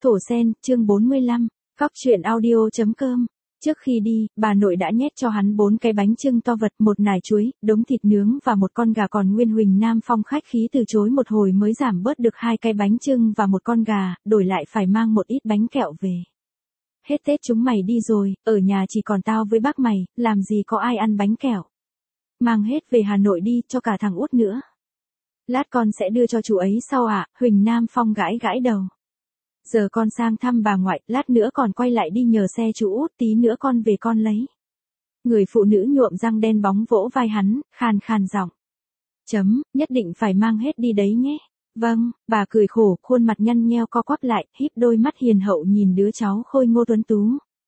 Thổ Sen, chương 45, Cóc truyện audio.com. Trước khi đi, bà nội đã nhét cho hắn 4 cái bánh chưng to vật, một nải chuối, đống thịt nướng và một con gà còn nguyên. Huỳnh Nam Phong khách khí từ chối một hồi mới giảm bớt được 2 cái bánh chưng và một con gà, đổi lại phải mang một ít bánh kẹo về. Hết Tết chúng mày đi rồi, ở nhà chỉ còn tao với bác mày, làm gì có ai ăn bánh kẹo. Mang hết về Hà Nội đi, cho cả thằng út nữa. Lát con sẽ đưa cho chú ấy sau ạ, Huỳnh Nam Phong gãi gãi đầu. Giờ con sang thăm bà ngoại, lát nữa còn quay lại đi nhờ xe chú út, tí nữa con về con lấy. Người phụ nữ nhuộm răng đen bóng vỗ vai hắn, khàn khàn giọng. Nhất định phải mang hết đi đấy nhé. Vâng, bà cười khổ, khuôn mặt nhăn nheo co quắp lại, híp đôi mắt hiền hậu nhìn đứa cháu khôi ngô tuấn tú.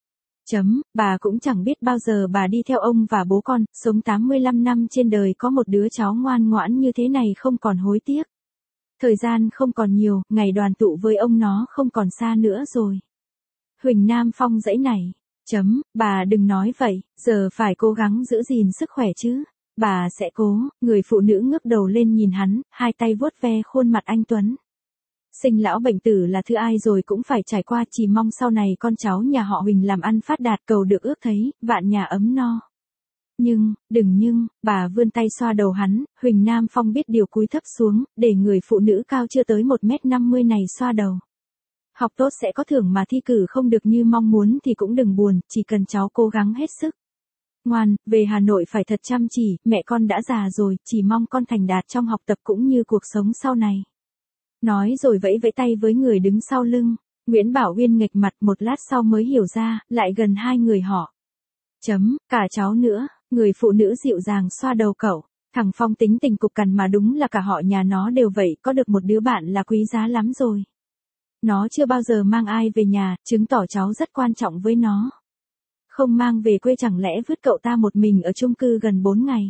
Bà cũng chẳng biết bao giờ bà đi theo ông và bố con, sống 85 năm trên đời có một đứa cháu ngoan ngoãn như thế này không còn hối tiếc. Thời gian không còn nhiều, ngày đoàn tụ với ông nó không còn xa nữa rồi. Huỳnh Nam Phong giãy nảy. Bà đừng nói vậy, giờ phải cố gắng giữ gìn sức khỏe chứ. Bà sẽ cố, người phụ nữ ngước đầu lên nhìn hắn, hai tay vuốt ve khuôn mặt anh tuấn. Sinh lão bệnh tử là thứ ai rồi cũng phải trải qua, chỉ mong sau này con cháu nhà họ Huỳnh làm ăn phát đạt, cầu được ước thấy, vạn nhà ấm no. Nhưng, bà vươn tay xoa đầu hắn, Huỳnh Nam Phong biết điều cúi thấp xuống, để người phụ nữ cao chưa tới 1m50 này xoa đầu. Học tốt sẽ có thưởng mà thi cử không được như mong muốn thì cũng đừng buồn, chỉ cần cháu cố gắng hết sức. Ngoan, về Hà Nội phải thật chăm chỉ, mẹ con đã già rồi, chỉ mong con thành đạt trong học tập cũng như cuộc sống sau này. Nói rồi vẫy vẫy tay với người đứng sau lưng. Nguyễn Bảo Uyên nghệch mặt một lát sau mới hiểu ra, lại gần hai người họ. Cả cháu nữa, người phụ nữ dịu dàng xoa đầu cậu. Thằng Phong tính tình cục cằn mà đúng là cả họ nhà nó đều vậy, có được một đứa bạn là quý giá lắm rồi. Nó chưa bao giờ mang ai về nhà, chứng tỏ cháu rất quan trọng với nó. Không mang về quê chẳng lẽ vứt cậu ta một mình ở chung cư gần 4 ngày.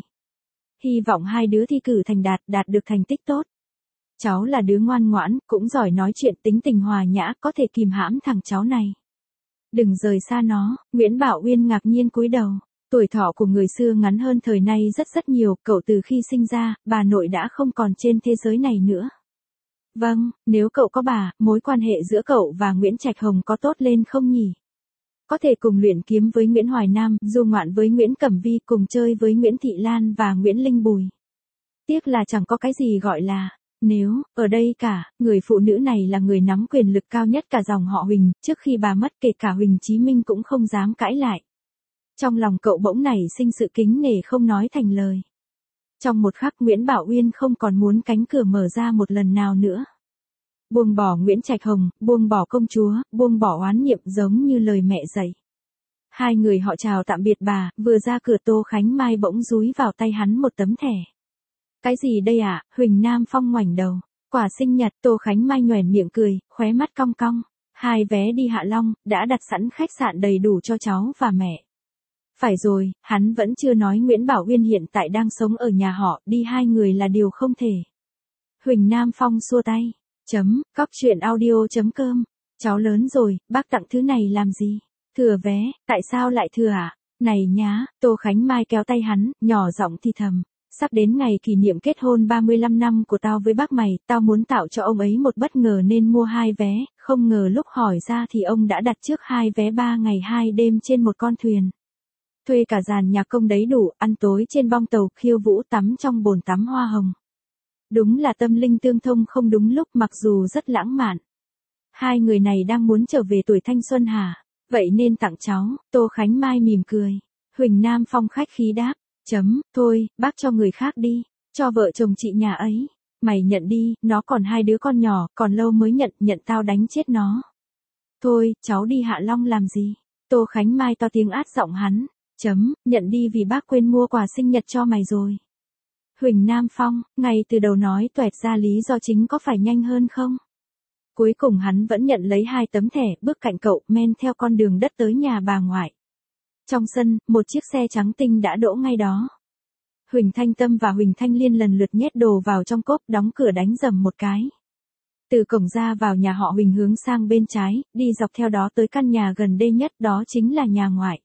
Hy vọng hai đứa thi cử thành đạt được thành tích tốt. Cháu là đứa ngoan ngoãn, cũng giỏi nói chuyện, tính tình hòa nhã, có thể kìm hãm thằng cháu này. Đừng rời xa nó. Nguyễn Bảo Uyên ngạc nhiên cúi đầu. Tuổi thọ của người xưa ngắn hơn thời nay rất nhiều, cậu từ khi sinh ra, bà nội đã không còn trên thế giới này nữa. Vâng, nếu cậu có bà, mối quan hệ giữa cậu và Nguyễn Trạch Hồng có tốt lên không nhỉ? Có thể cùng luyện kiếm với Nguyễn Hoài Nam, du ngoạn với Nguyễn Cẩm Vi, cùng chơi với Nguyễn Thị Lan và Nguyễn Linh Bùi. Tiếc là chẳng có cái gì gọi là nếu, ở đây cả, người phụ nữ này là người nắm quyền lực cao nhất cả dòng họ Huỳnh, trước khi bà mất kể cả Huỳnh Chí Minh cũng không dám cãi lại. Trong lòng cậu bỗng nảy sinh sự kính nể không nói thành lời. Trong một khắc Nguyễn Bảo Uyên không còn muốn cánh cửa mở ra một lần nào nữa. Buông bỏ Nguyễn Trạch Hồng, buông bỏ công chúa, buông bỏ oán niệm giống như lời mẹ dạy. Hai người họ chào tạm biệt bà, vừa ra cửa Tô Khánh Mai bỗng dúi vào tay hắn một tấm thẻ. Cái gì đây ạ? Huỳnh Nam Phong ngoảnh đầu. Quà sinh nhật. Tô Khánh Mai nhoẻn miệng cười, khóe mắt cong cong. 2 vé đi Hạ Long, đã đặt sẵn khách sạn đầy đủ cho cháu và mẹ. Phải rồi, hắn vẫn chưa nói Nguyễn Bảo Uyên hiện tại đang sống ở nhà họ, đi 2 người là điều không thể. Huỳnh Nam Phong xua tay. Cóc truyện audio.com. Cháu lớn rồi, bác tặng thứ này làm gì? Thừa vé, tại sao lại thừa ạ? Này nhá, Tô Khánh Mai kéo tay hắn, nhỏ giọng thì thầm. Sắp đến ngày kỷ niệm kết hôn 35 năm của tao với bác mày, tao muốn tạo cho ông ấy một bất ngờ nên mua 2 vé, không ngờ lúc hỏi ra thì ông đã đặt trước 2 vé 3 ngày 2 đêm trên một con thuyền. Thuê cả dàn nhạc công đầy đủ, ăn tối trên bong tàu, khiêu vũ, tắm trong bồn tắm hoa hồng. Đúng là tâm linh tương thông không đúng lúc, mặc dù rất lãng mạn. Hai người này đang muốn trở về tuổi thanh xuân hả? Vậy nên tặng cháu. Tô Khánh Mai mỉm cười. Huỳnh Nam Phong khách khí đáp. Thôi, bác cho người khác đi, cho vợ chồng chị nhà ấy. Mày nhận đi, nó còn 2 đứa con nhỏ, còn lâu mới nhận tao đánh chết nó. Thôi, cháu đi Hạ Long làm gì? Tô Khánh Mai to tiếng át giọng hắn. Nhận đi vì bác quên mua quà sinh nhật cho mày rồi. Huỳnh Nam Phong, ngay từ đầu nói toẹt ra lý do chính có phải nhanh hơn không? Cuối cùng hắn vẫn nhận lấy 2 tấm thẻ, bước cạnh cậu, men theo con đường đất tới nhà bà ngoại. Trong sân, một chiếc xe trắng tinh đã đỗ ngay đó. Huỳnh Thanh Tâm và Huỳnh Thanh Liên lần lượt nhét đồ vào trong cốp, đóng cửa đánh rầm một cái. Từ cổng ra vào nhà họ Huỳnh hướng sang bên trái, đi dọc theo đó tới căn nhà gần đây nhất, đó chính là nhà ngoại.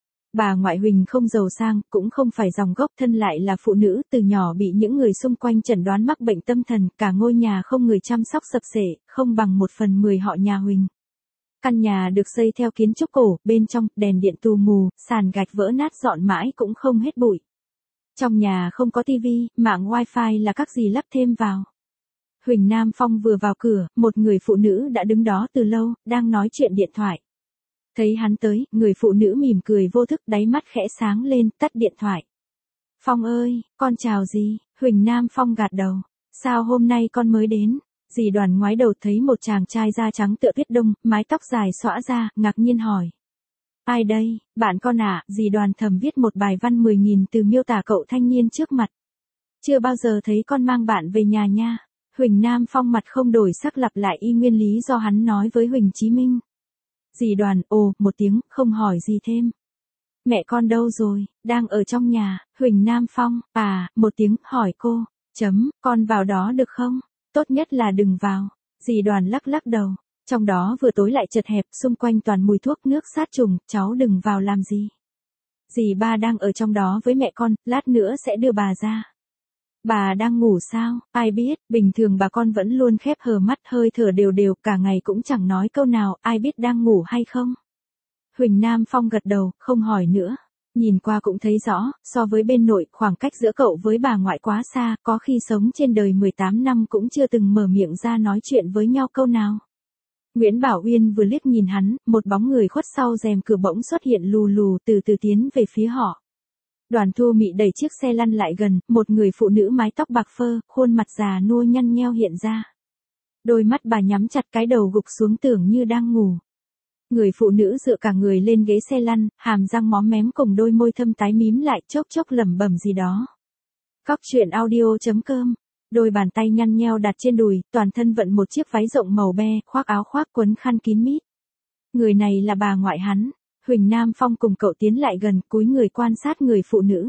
Bà ngoại Huỳnh không giàu sang, cũng không phải dòng gốc, thân lại là phụ nữ, từ nhỏ bị những người xung quanh chẩn đoán mắc bệnh tâm thần, cả ngôi nhà không người chăm sóc sập sệ, không bằng 1/10 họ nhà Huỳnh. Căn nhà được xây theo kiến trúc cổ, bên trong, đèn điện tù mù, sàn gạch vỡ nát dọn mãi cũng không hết bụi. Trong nhà không có tivi, mạng wifi là các gì lắp thêm vào. Huỳnh Nam Phong vừa vào cửa, một người phụ nữ đã đứng đó từ lâu, đang nói chuyện điện thoại. Thấy hắn tới, người phụ nữ mỉm cười vô thức, đáy mắt khẽ sáng lên, tắt điện thoại. Phong ơi, con chào dì. Huỳnh Nam Phong gạt đầu. Sao hôm nay con mới đến? Dì Đoàn ngoái đầu thấy một chàng trai da trắng tựa tuyết đông, mái tóc dài xõa ra, ngạc nhiên hỏi. Ai đây, bạn con ạ? Dì Đoàn thầm viết một bài văn 10.000 từ miêu tả cậu thanh niên trước mặt. Chưa bao giờ thấy con mang bạn về nhà nha. Huỳnh Nam Phong mặt không đổi sắc lặp lại y nguyên lý do hắn nói với Huỳnh Chí Minh. Dì Đoàn, ồ, một tiếng, không hỏi gì thêm. Mẹ con đâu rồi? Đang ở trong nhà. Huỳnh Nam Phong, một tiếng, hỏi cô. Con vào đó được không? Tốt nhất là đừng vào. Dì Đoàn lắc lắc đầu. Trong đó vừa tối lại chật hẹp, xung quanh toàn mùi thuốc nước sát trùng, cháu đừng vào làm gì. Dì ba đang ở trong đó với mẹ con, lát nữa sẽ đưa bà ra. Bà đang ngủ sao? Ai biết, bình thường bà con vẫn luôn khép hờ mắt, hơi thở đều đều, cả ngày cũng chẳng nói câu nào, ai biết đang ngủ hay không. Huỳnh Nam Phong gật đầu, không hỏi nữa. Nhìn qua cũng thấy rõ, so với bên nội, khoảng cách giữa cậu với bà ngoại quá xa, có khi sống trên đời 18 năm cũng chưa từng mở miệng ra nói chuyện với nhau câu nào. Nguyễn Bảo Uyên vừa liếc nhìn hắn, một bóng người khuất sau rèm cửa bỗng xuất hiện lù lù từ từ tiến về phía họ. Đoàn Thu Mị đẩy chiếc xe lăn lại gần, một người phụ nữ mái tóc bạc phơ, khuôn mặt già nua nhăn nheo hiện ra. Đôi mắt bà nhắm chặt, cái đầu gục xuống tưởng như đang ngủ. Người phụ nữ dựa cả người lên ghế xe lăn, hàm răng móm mém cùng đôi môi thâm tái mím lại, chốc chốc lẩm bẩm gì đó. Cóc truyện audio.com. Đôi bàn tay nhăn nheo đặt trên đùi, toàn thân vận một chiếc váy rộng màu be, khoác áo khoác quấn khăn kín mít. Người này là bà ngoại hắn. Huỳnh Nam Phong cùng cậu tiến lại gần, cúi người quan sát người phụ nữ.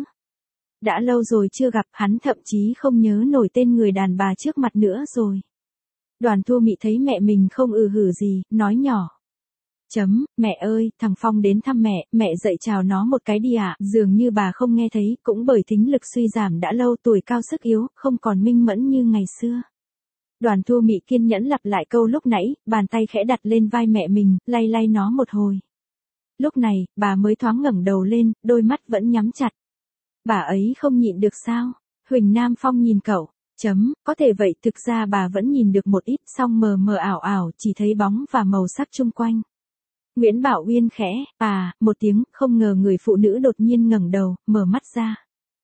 Đã lâu rồi chưa gặp, hắn thậm chí không nhớ nổi tên người đàn bà trước mặt nữa rồi. Đoàn Thu Mị thấy mẹ mình không hử gì, nói nhỏ. Mẹ ơi, thằng Phong đến thăm mẹ dậy chào nó một cái đi ạ. Dường như bà không nghe thấy, cũng bởi thính lực suy giảm đã lâu, tuổi cao sức yếu, không còn minh mẫn như ngày xưa. Đoàn Thu Mị kiên nhẫn lặp lại câu lúc nãy, bàn tay khẽ đặt lên vai mẹ mình, lay lay nó một hồi. Lúc này, bà mới thoáng ngẩng đầu lên, đôi mắt vẫn nhắm chặt. Bà ấy không nhịn được sao? Huỳnh Nam Phong nhìn cậu. Có thể vậy, thực ra bà vẫn nhìn được một ít, song mờ mờ ảo ảo, chỉ thấy bóng và màu sắc chung quanh. Nguyễn Bảo Uyên khẽ, một tiếng, không ngờ người phụ nữ đột nhiên ngẩng đầu, mở mắt ra.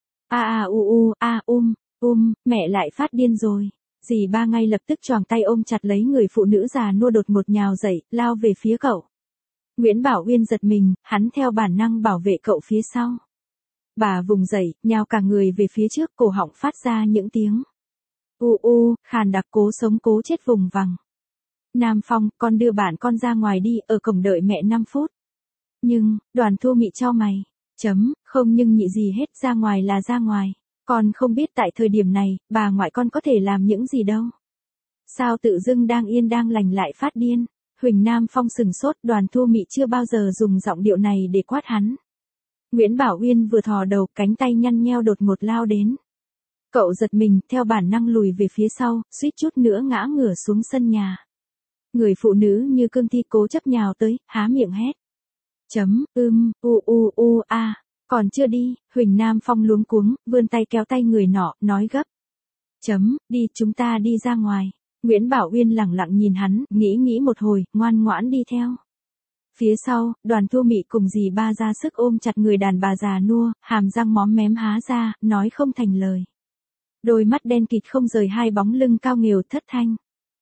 Mẹ lại phát điên rồi. Dì ba ngay lập tức choàng tay ôm chặt lấy người phụ nữ già nua đột ngột nhào dậy, lao về phía cậu. Nguyễn Bảo Uyên giật mình, hắn theo bản năng bảo vệ cậu phía sau. Bà vùng dậy, nhào cả người về phía trước, cổ họng phát ra những tiếng. Khàn đặc, cố sống cố chết vùng vằng. Nam Phong, con đưa bạn con ra ngoài đi, ở cổng đợi mẹ 5 phút. Nhưng, Đoàn Thu Mị chau mày. Không nhưng nhị gì hết, ra ngoài là ra ngoài. Con không biết tại thời điểm này, bà ngoại con có thể làm những gì đâu. Sao tự dưng đang yên đang lành lại phát điên. Huỳnh Nam Phong sừng sốt, Đoàn Thu Mị chưa bao giờ dùng giọng điệu này để quát hắn. Nguyễn Bảo Uyên vừa thò đầu, cánh tay nhăn nheo đột ngột lao đến. Cậu giật mình, theo bản năng lùi về phía sau, suýt chút nữa ngã ngửa xuống sân nhà. Người phụ nữ như cương thi cố chấp nhào tới, há miệng hét. Còn chưa đi. Huỳnh Nam Phong luống cuống, vươn tay kéo tay người nọ, nói gấp. Đi, chúng ta đi ra ngoài. Nguyễn Bảo Uyên lẳng lặng nhìn hắn, nghĩ một hồi, ngoan ngoãn đi theo. Phía sau, Đoàn Thu Mị cùng dì ba ra sức ôm chặt người đàn bà già nua, hàm răng móm mém há ra, nói không thành lời. Đôi mắt đen kịt không rời hai bóng lưng cao nghều thất thanh.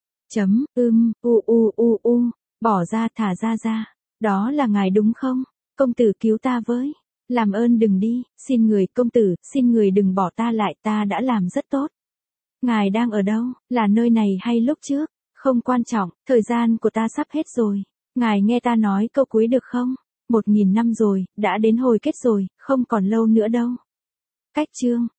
Bỏ ra, thả ra. Đó là ngài đúng không? Công tử cứu ta với. Làm ơn đừng đi, xin người, công tử, xin người đừng bỏ ta lại, ta đã làm rất tốt. Ngài đang ở đâu, là nơi này hay lúc trước? Không quan trọng, thời gian của ta sắp hết rồi. Ngài nghe ta nói câu cuối được không? 1000 năm rồi, đã đến hồi kết rồi, không còn lâu nữa đâu. Cách chương.